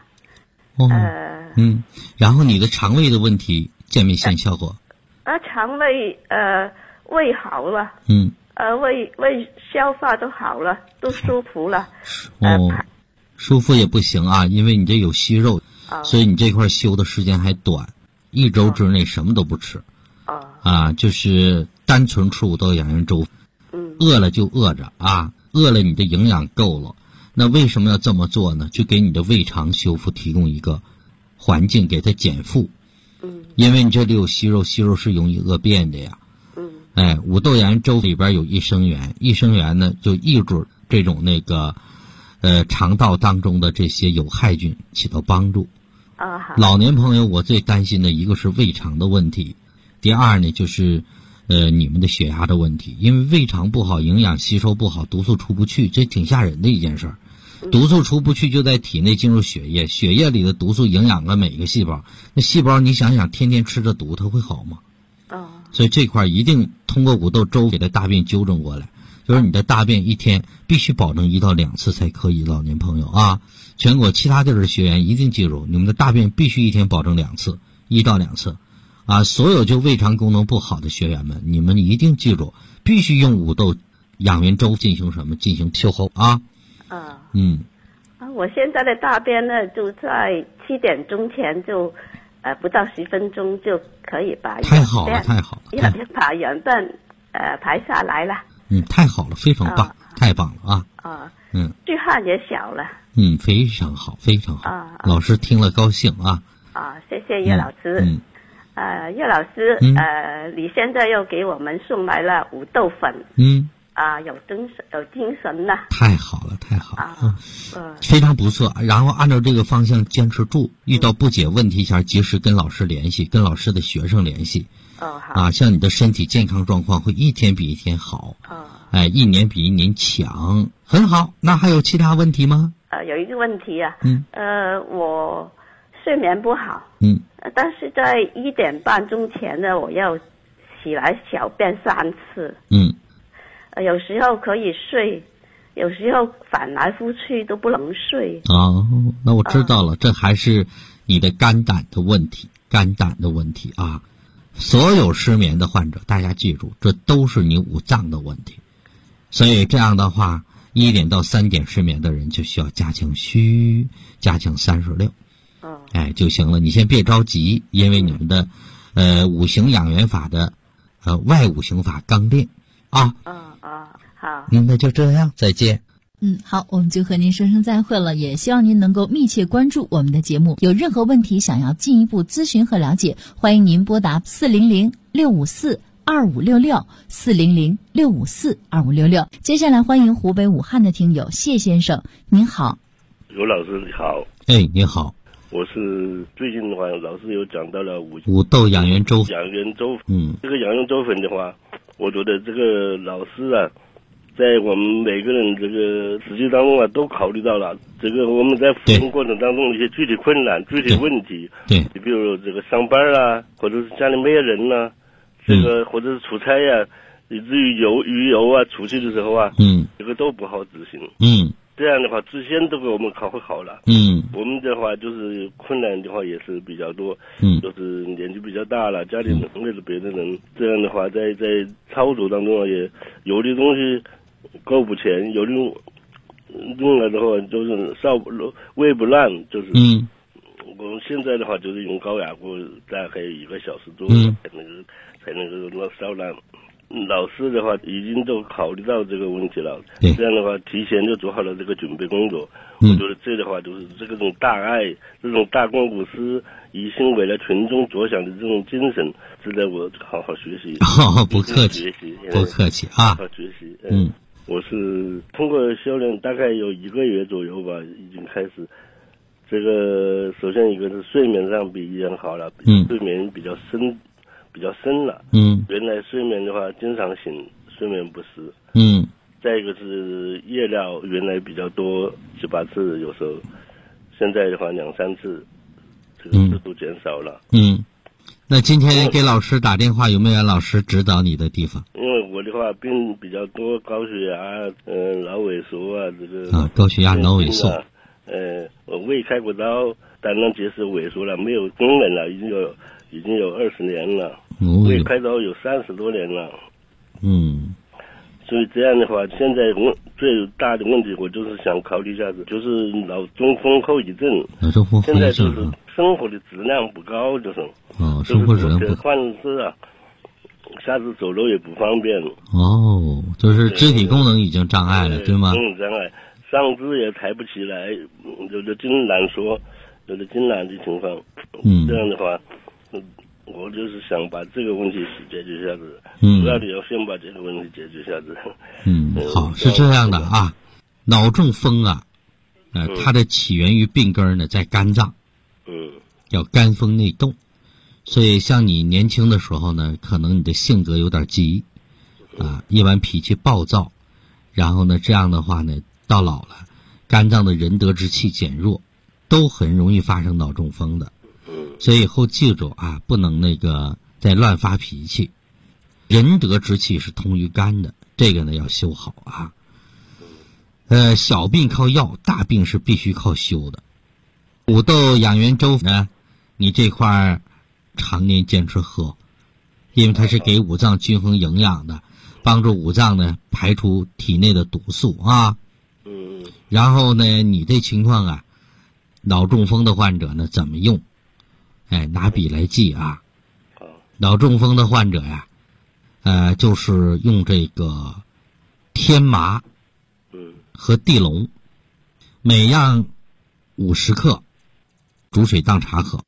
然后你的肠胃的问题见没见效果？ 肠胃胃好了。胃消化都好了，都舒服了。 舒服也不行啊，因为你这有息肉。所以你这块休的时间还短，1周之内什么都不吃。就是单纯吃5豆养元粥。饿了就饿着啊，饿了你的营养够了。那为什么要这么做呢？就给你的胃肠修复提供一个环境，给它减负。因为你这里有息肉，息肉是容易恶变的呀。5豆养元粥里边有益生元，益生元呢就抑制这种肠道当中的这些有害菌，起到帮助。老年朋友，我最担心的一个是胃肠的问题，第二呢就是你们的血压的问题，因为胃肠不好，营养吸收不好，毒素出不去，这挺吓人的一件事儿。毒素出不去就在体内进入血液，血液里的毒素营养了每个细胞，那细胞你想想天天吃着毒它会好吗？所以这块一定通过5豆粥给它大便纠正过来，就是你的大便一天必须保证1到2次才可以，老年朋友啊，全国其他地儿的学员一定记住，你们的大便必须一天保证2次，1到2次。所有就胃肠功能不好的学员们，你们一定记住，必须用5豆养元粥进行修候啊。 我现在的大便呢，就在7点钟前就不到10分钟就可以把太好了， 把软便排下来了。 太好了，非常棒，太棒了啊。 巨汗也小了。 非常好，非常好。老师听了高兴啊。 谢谢叶老师。叶老师，你现在又给我们送来了5豆粉。有精神了。太好了，太好了。 非常不错。然后按照这个方向坚持住，遇到不解问题下及时跟老师联系，跟老师的学生联系。 好。 像你的身体健康状况会一天比一天好。1年比1年强，很好。那还有其他问题吗？ 有一个问题啊。我睡眠不好。但是在1点半钟前呢，我要起来小便3次。有时候可以睡， 有时候翻来覆去都不能睡。 那我知道了，这还是你的肝胆的问题，啊。所有失眠的患者，大家记住，这都是你五脏的问题。所以这样的话，1点到3点失眠的人就需要加强虚，加强36，就行了。你先别着急，因为你们的五行养元法的外五行法刚练啊。 好。 那就这样，再见。 好，我们就和您说声再会了，也希望您能够密切关注我们的节目。有任何问题想要进一步咨询和了解，欢迎您拨打400-654-2566，400-654-2566。接下来欢迎湖北武汉的听友谢先生，您好。 刘老师你好。 你好。 我是最近的话，老师有讲到了五豆养元粥。 这个养元粥粉的话，我觉得这个老师啊，在我们每个人这个实际当中啊，都考虑到了这个我们在服用过程当中的一些具体困难、具体问题。 对， 你比如这个上班啊，或者是家里没有人啊，这个或者是出差呀，以至于鱼油啊，出去的时候啊，这个都不好执行。这样的话，之前都给我们考虑好了。我们的话就是困难的话也是比较多。就是年纪比较大了，家里没有别的人，这样的话在操作当中啊，也有的东西够不前，有的用了的话就是胃不烂，就是我们现在的话就是用高压锅，大概1个小时左右才能够烧烂。老师的话已经都考虑到这个问题了，这样的话提前就做好了这个准备工作。我觉得这的话就是这种大爱，这种大公无私、一心为了群众着想的这种精神，值得我好好学习。 不客气，不客气啊！ 好好学习。我是通过修炼大概有1个月左右吧，已经开始。这个首先一个是睡眠上比以前好了，睡眠比较深了。原来睡眠的话经常醒，睡眠不实。再一个是夜尿原来比较多，7、8次有时候，现在的话2、3次，这个次数减少了。 那今天给老师打电话，有没有老师指导你的地方？ 因为我的话病比较多，高血压、脑萎缩啊，这个高血压、脑萎缩。 我胃开过刀，胆囊结石萎缩了，没有功能了，已经有20年了。胃开刀有30多年了。所以这样的话，现在最大的问题，我就是想考虑一下子，就是脑中风后遗症。现在就是生活的质量不高，就是生活质量不高， 患是啊，下次走路也不方便。 就是肢体功能已经障碍了，对吗？ 障碍，上肢也抬不起来，有的筋挛缩，有的筋挛的情况。这样的话，我就是想把这个问题解决一下子，主要的要先把这个问题解决一下子。 好，是这样的啊，脑中风啊，它的起源于病根呢在肝脏，叫肝风内动，所以像你年轻的时候呢，可能你的性格有点急，一般脾气暴躁，然后呢这样的话呢，到老了，肝脏的仁德之气减弱，都很容易发生脑中风的。所以以后记住啊，不能再乱发脾气。仁德之气是通于肝的，这个呢要修好啊。小病靠药，大病是必须靠修的。五豆养元粥呢，你这块常年坚持喝，因为它是给五脏均衡营养的，帮助五脏呢排除体内的毒素啊。然后呢，你这情况啊，脑中风的患者呢怎么用？拿笔来记啊。脑中风的患者呀，就是用这个天麻和地龙，每样50克，煮水当茶喝。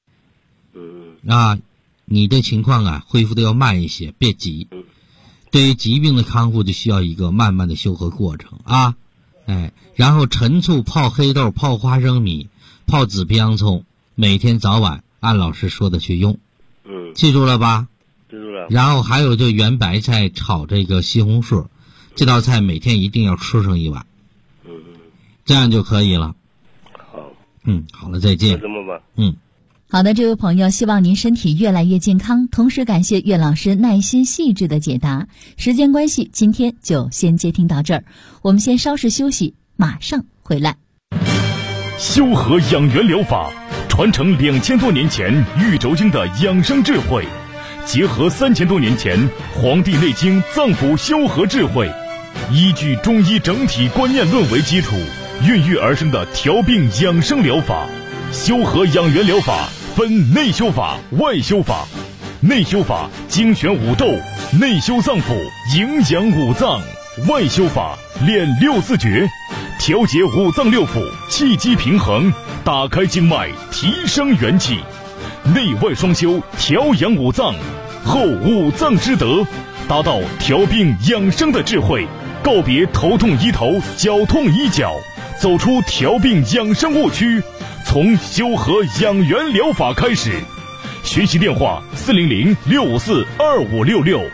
你的情况啊，恢复的要慢一些，别急。对于疾病的康复，就需要一个慢慢的修和过程啊。然后陈醋泡黑豆、泡花生米、泡紫皮洋葱，每天早晚按老师说的去用。记住了吧？ 记住了。 然后还有就圆白菜炒这个西红柿，这道菜每天一定要吃上1碗。这样就可以了。 好。 好了，再见。 这么吧。 好的，这位朋友，希望您身体越来越健康，同时感谢岳老师耐心细致的解答。时间关系，今天就先接听到这儿，我们先稍事休息，马上回来。 修和养元疗法传承2000多年前玉轴经的养生智慧，结合3000多年前《黄帝内经》脏腑修和智慧，依据中医整体观念论为基础，孕育而生的调病养生疗法。修和养元疗法分内修法、外修法。内修法精选五斗，内修脏腑，营养五脏；外修法练六字诀，调节五脏六腑，气机平衡，打开经脉，提升元气。内外双修，调养五脏，后五脏之德，达到调病养生的智慧。告别头痛医头，脚痛医脚，走出调病养生误区，从修和养元疗法开始。学习电话400-654-2566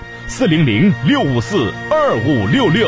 400-654-2566。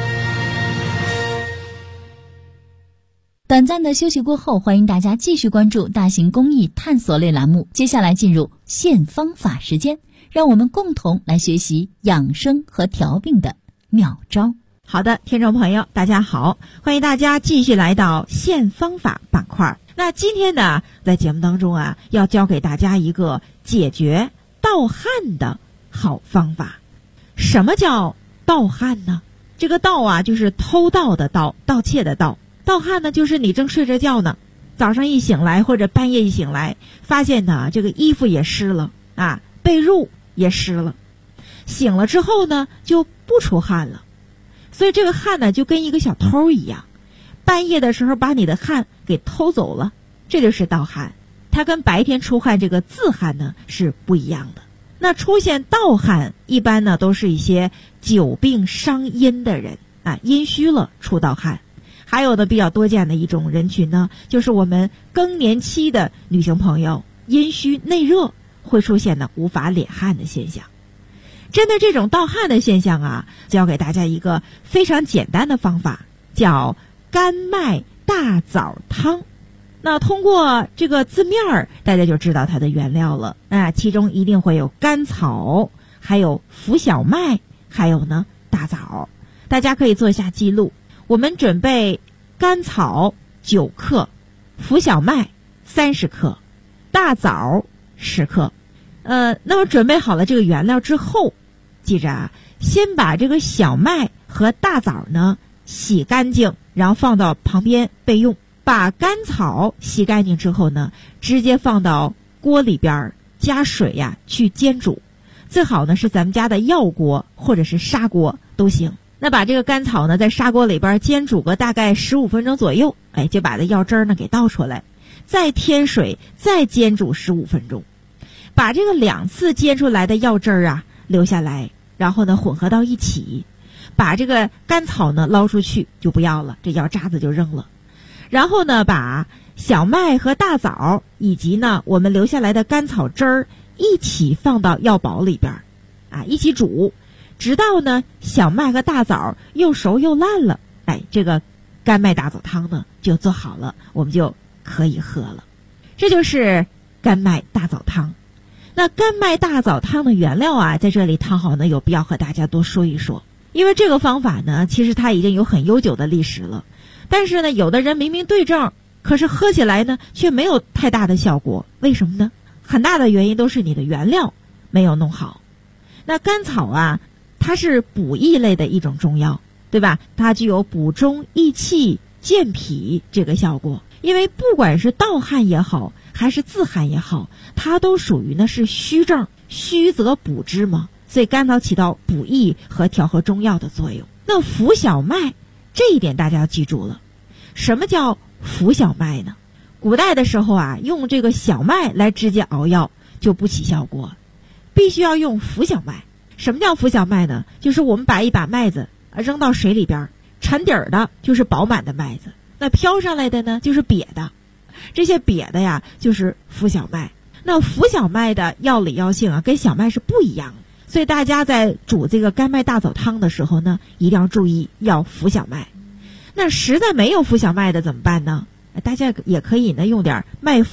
短暂的休息过后，欢迎大家继续关注大型公益探索类栏目。接下来进入现方法时间，让我们共同来学习养生和调病的妙招。 好的，听众朋友大家好，欢迎大家继续来到现方法板块。那今天呢，在节目当中啊，要教给大家一个解决盗汗的好方法。什么叫盗汗呢？这个盗啊，就是偷盗的盗，盗窃的盗。盗汗呢，就是你正睡着觉呢，早上一醒来或者半夜一醒来，发现呢这个衣服也湿了啊，被褥也湿了，醒了之后呢就不出汗了。所以这个汗呢就跟一个小偷一样，半夜的时候把你的汗给偷走了，这就是盗汗。它跟白天出汗这个自汗呢是不一样的。那出现盗汗一般呢都是一些久病伤阴的人啊，阴虚了出盗汗。还有的比较多见的一种人群呢，就是我们更年期的女性朋友，阴虚内热会出现呢无法敛汗的现象。针对这种盗汗的现象啊，教给大家一个非常简单的方法，叫甘麦大枣汤。那通过这个字面儿，大家就知道它的原料了啊，其中一定会有甘草，还有浮小麦，还有呢大枣。大家可以做一下记录。我们准备甘草9克，浮小麦30克，大枣10克。那么准备好了这个原料之后，记着啊，先把这个小麦和大枣呢洗干净，然后放到旁边备用。把甘草洗干净之后呢，直接放到锅里边加水呀去煎煮，最好呢是咱们家的药锅或者是砂锅都行。那把这个甘草呢在砂锅里边煎煮个大概15分钟左右，就把这药汁儿呢给倒出来，再添水，再煎煮15分钟。把这个2次煎出来的药汁儿啊留下来，然后呢混合到一起，把这个甘草呢捞出去就不要了，这药渣子就扔了。然后呢把小麦和大枣以及呢我们留下来的甘草汁儿一起放到药煲里边啊，一起煮，直到呢小麦和大枣又熟又烂了，这个甘麦大枣汤呢就做好了，我们就可以喝了。这就是甘麦大枣汤。那甘麦大枣汤的原料啊，在这里汤好呢有必要和大家多说一说，因为这个方法呢其实它已经有很悠久的历史了，但是呢有的人明明对症，可是喝起来呢却没有太大的效果。为什么呢？很大的原因都是你的原料没有弄好。那甘草啊，它是补益类的一种中药，对吧？它具有补中益气健脾这个效果。因为不管是盗汗也好，还是自汗也好，它都属于呢是虚症，虚则补之嘛，所以甘草起到补益和调和中药的作用。那浮小麦这一点大家要记住了。什么叫浮小麦呢？古代的时候啊，用这个小麦来直接熬药就不起效果，必须要用浮小麦。什么叫浮小麦呢？就是我们把一把麦子扔到水里边，沉底儿的就是饱满的麦子，那飘上来的呢就是瘪的，这些瘪的呀就是浮小麦。那浮小麦的药理药性啊跟小麦是不一样的，所以大家在煮这个甘麦大枣汤的时候呢，一定要注意要浮小麦。那实在没有浮小麦的怎么办呢？大家也可以呢用点麦麸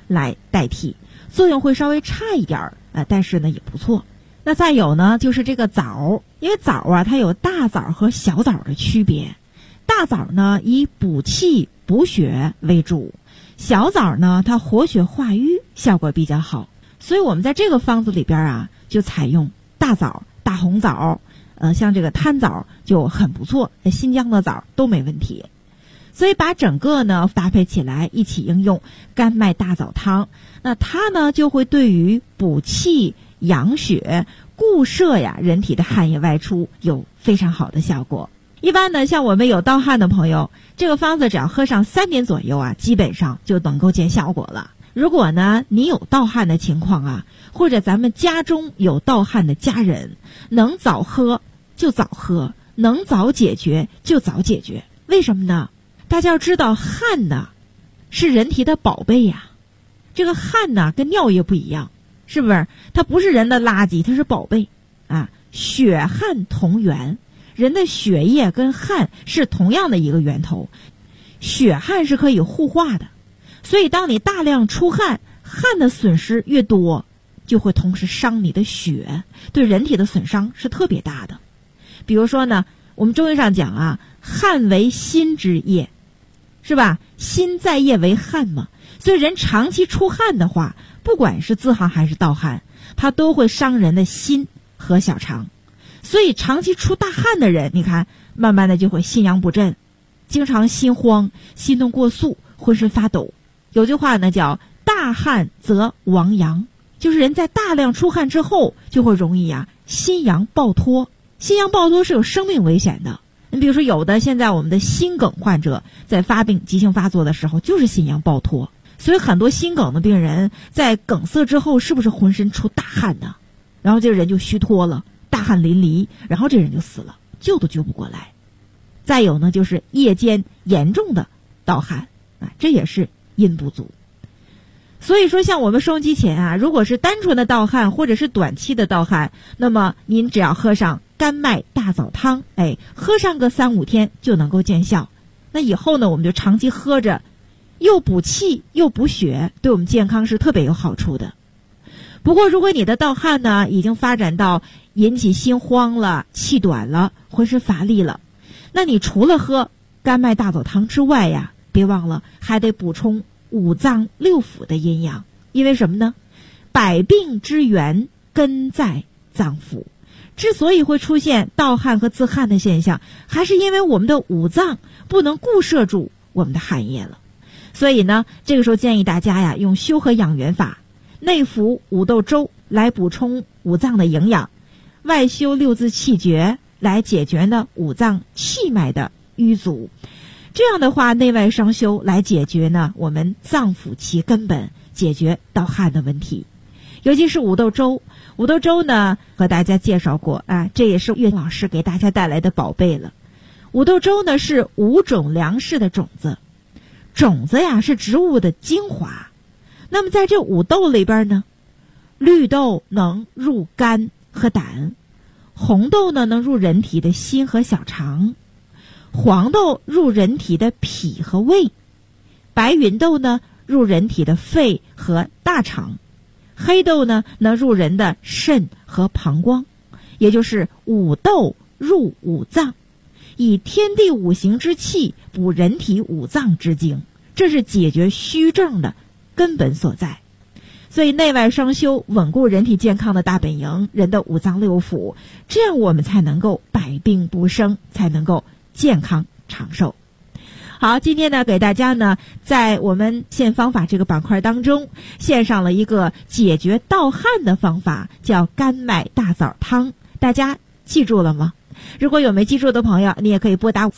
来代替，作用会稍微差一点但是呢也不错。那再有呢就是这个枣，因为枣啊它有大枣和小枣的区别，大枣呢以补气补血为主，小枣呢它活血化瘀效果比较好，所以我们在这个方子里边啊就采用大枣、大红枣，像这个贪枣就很不错，新疆的枣都没问题。所以把整个呢搭配起来一起应用甘麦大枣汤，那它呢就会对于补气养血固摄呀人体的汗液外出有非常好的效果。一般呢像我们有盗汗的朋友，这个方子只要喝上3年左右啊，基本上就能够见效果了。如果呢你有盗汗的情况啊，或者咱们家中有盗汗的家人，能早喝就早喝，能早解决就早解决。为什么呢？大家要知道汗呢是人体的宝贝呀，这个汗呢跟尿液不一样，是不是？它不是人的垃圾，它是宝贝啊。血汗同源，人的血液跟汗是同样的一个源头，血汗是可以互化的，所以当你大量出汗，汗的损失越多，就会同时伤你的血，对人体的损伤是特别大的。比如说呢，我们中医上讲啊，汗为心之液，是吧？心在液为汗嘛，所以人长期出汗的话，不管是自汗还是盗汗，它都会伤人的心和小肠。所以长期出大汗的人，你看慢慢的就会心阳不振，经常心慌、心动过速、浑身发抖。有句话呢叫大汗则亡阳，就是人在大量出汗之后就会容易心阳暴脱。心阳暴脱是有生命危险的。你比如说有的现在我们的心梗患者在发病急性发作的时候就是心阳暴脱，所以很多心梗的病人在梗塞之后是不是浑身出大汗呢？然后这个人就虚脱了，大汗淋漓，然后这人就死了，救都救不过来。再有呢就是夜间严重的盗汗这也是阴不足。所以说像我们收音机前如果是单纯的盗汗或者是短期的盗汗，那么您只要喝上甘麦大枣汤，喝上个3-5天就能够见效。那以后呢我们就长期喝着，又补气又补血，对我们健康是特别有好处的。不过如果你的盗汗呢已经发展到引起心慌了、气短了、浑身乏力了，那你除了喝甘麦大枣汤之外别忘了还得补充5脏6腑的阴阳。因为什么呢？百病之源根在脏腑。之所以会出现盗汗和自汗的现象，还是因为我们的5脏不能固摄住我们的汗液了。所以呢这个时候建议大家用修和养元法，内服五豆粥来补充5脏的营养，外修6字气诀来解决呢5脏气脉的瘀阻。这样的话内外双修来解决呢我们脏腑其根本，解决盗汗的问题。尤其是五豆粥，五豆粥呢和大家介绍过这也是岳老师给大家带来的宝贝了。五豆粥呢是5种粮食的种子，种子是植物的精华。那么在这5豆里边呢，绿豆能入肝和胆，红豆呢能入人体的心和小肠，黄豆入人体的脾和胃，白芸豆呢入人体的肺和大肠，黑豆呢能入人的肾和膀胱。也就是5豆入5脏，以天地5行之气补人体5脏之精，这是解决虚症的根本所在。所以内外双修，稳固人体健康的大本营，人的5脏6腑，这样我们才能够百病不生，才能够健康长寿。好，今天呢给大家呢在我们现方法这个板块当中献上了一个解决盗汗的方法，叫甘麦大枣汤。大家记住了吗？如果有没记住的朋友，你也可以拨打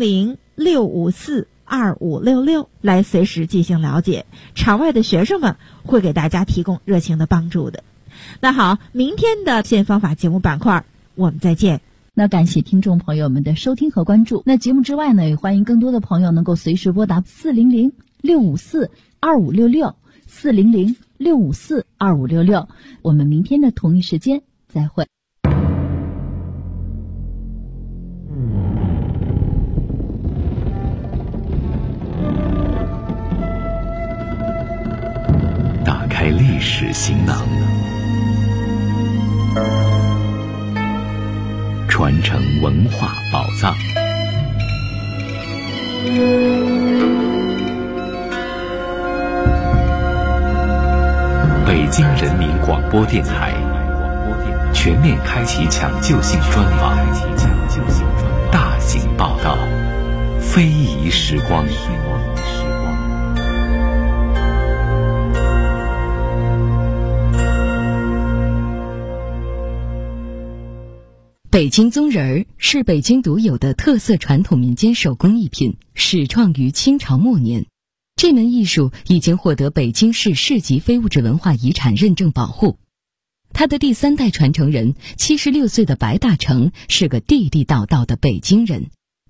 400-654-2566来随时进行了解，场外的学生们会给大家提供热情的帮助的。那好，明天的现方法节目板块我们再见。 那感谢听众朋友们的收听和关注。那节目之外呢，也欢迎更多的朋友能够随时拨打400-654-2566 400-654-2566。我们明天的同一时间再会。 历史行囊，传承文化宝藏。北京人民广播电台全面开启抢救性专访，大型报道，非遗时光。 北京宗人儿是北京独有的特色传统民间手工艺品，始创于清朝末年。这门艺术已经获得北京市市级非物质文化遗产认证保护。他的第3代传承人76岁的白大成是个地地道道的北京人。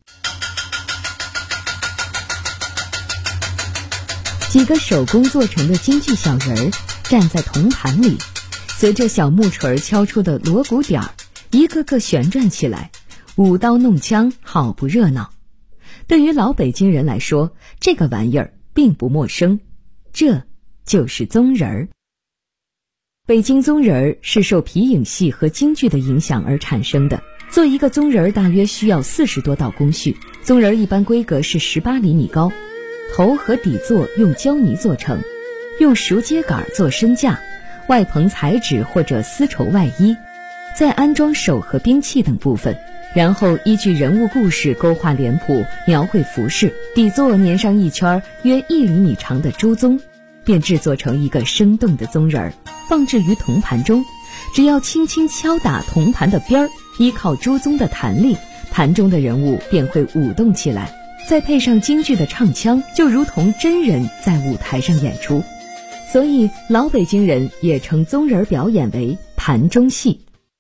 几个手工做成的京剧小人儿站在铜盘里，随着小木锤敲出的锣鼓点儿，一个个旋转起来，舞刀弄枪，好不热闹。对于老北京人来说，这个玩意儿并不陌生，这就是宗人儿。北京宗人儿是受皮影戏和京剧的影响而产生的。做一个宗人儿大约需要40多道工序。宗人儿一般规格是18厘米高，头和底座用胶泥做成，用熟秸秆做身架，外棚彩纸或者丝绸外衣，再安装手和兵器等部分，然后依据人物故事勾画脸谱，描绘服饰，底座粘上一圈约1厘米长的猪鬃，便制作成一个生动的宗人儿，放置于铜盘中。只要轻轻敲打铜盘的边儿，依靠猪鬃的弹力，盘中的人物便会舞动起来，再配上京剧的唱腔，就如同真人在舞台上演出。所以老北京人也称宗人表演为盘中戏。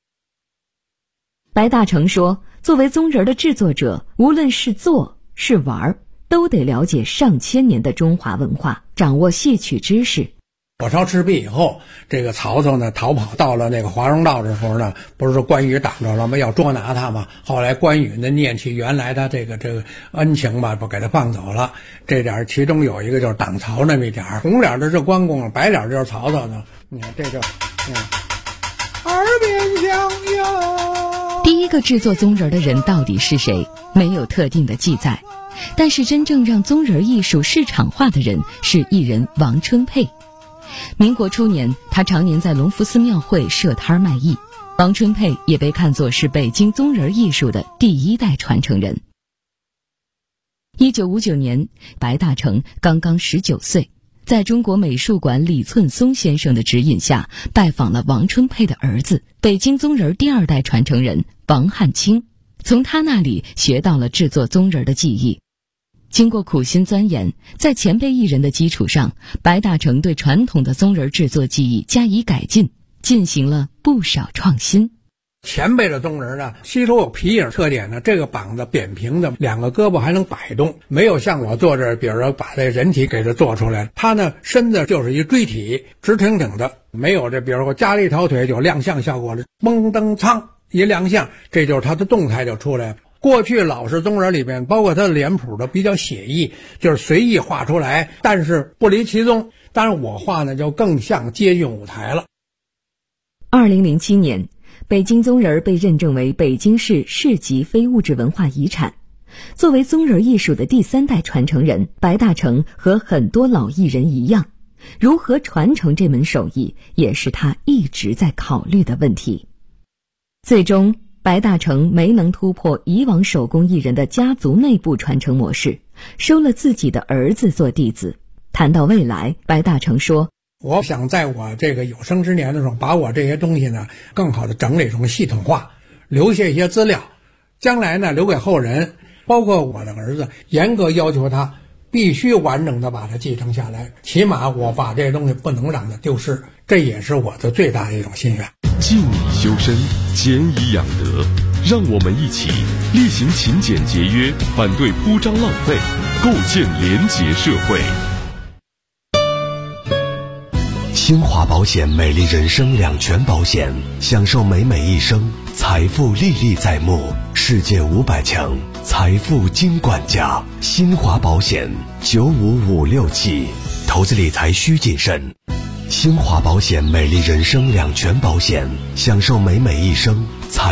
白大成说，作为宗人的制作者，无论是做是玩，都得了解上千年的中华文化，掌握戏曲知识。 火烧赤壁以后，这个曹操呢逃跑到了那个华容道的时候呢，不是关羽挡着了吗？要捉拿他嘛。后来关羽呢念起原来他这个恩情吧，不给他放走了。这点其中有一个就是挡曹那么一点，红脸的是关公，白脸就是曹操呢。你看这就耳边响哟。 第一个制作宗人的人到底是谁？没有特定的记载，但是真正让宗人艺术市场化的人是艺人王春佩。民国初年，他常年在隆福寺庙会设摊卖艺。王春佩也被看作是北京宗人艺术的第1代传承人。1959年，白大成刚刚19岁，在中国美术馆李寸松先生的指引下，拜访了王春佩的儿子，北京宗人第2代传承人王汉卿，从他那里学到了制作宗人的技艺。经过苦心钻研，在前辈艺人的基础上，白大成对传统的宗人制作技艺加以改进，进行了不少创新。 前辈的宗人呢，吸收有皮影特点呢，这个膀子扁平的，2个胳膊还能摆动，没有像我做这，比如说把这人体给它做出来，他呢身子就是一锥体，直挺挺的，没有这比如说加了一条腿就亮相效果了，嘣噔苍一亮相，这就是他的动态就出来了。过去老式宗人里面，包括他的脸谱的比较写意，就是随意画出来，但是不离其宗。当然我画呢就更像接近舞台了。 2007年，北京宗人被认证为北京市市级非物质文化遗产。作为宗人艺术的第3代传承人，白大成和很多老艺人一样，如何传承这门手艺，也是他一直在考虑的问题。最终白大成没能突破以往手工艺人的家族内部传承模式，收了自己的儿子做弟子。谈到未来，白大成说， 我想在我这个有生之年的时候，把我这些东西呢更好的整理成系统化，留下一些资料，将来呢留给后人，包括我的儿子，严格要求他必须完整的把它继承下来，起码我把这些东西不能让它丢失，这也是我的最大的一种心愿。 静以修身，俭以养德，让我们一起厉行勤俭节约，反对铺张浪费，构建廉洁社会。 新华保险美丽人生2全保险，享受美美一生，财富历历在目，世界500强财富金管家。新华保险95567，投资理财需谨慎。 新华保险美丽人生两全保险，享受美美一生，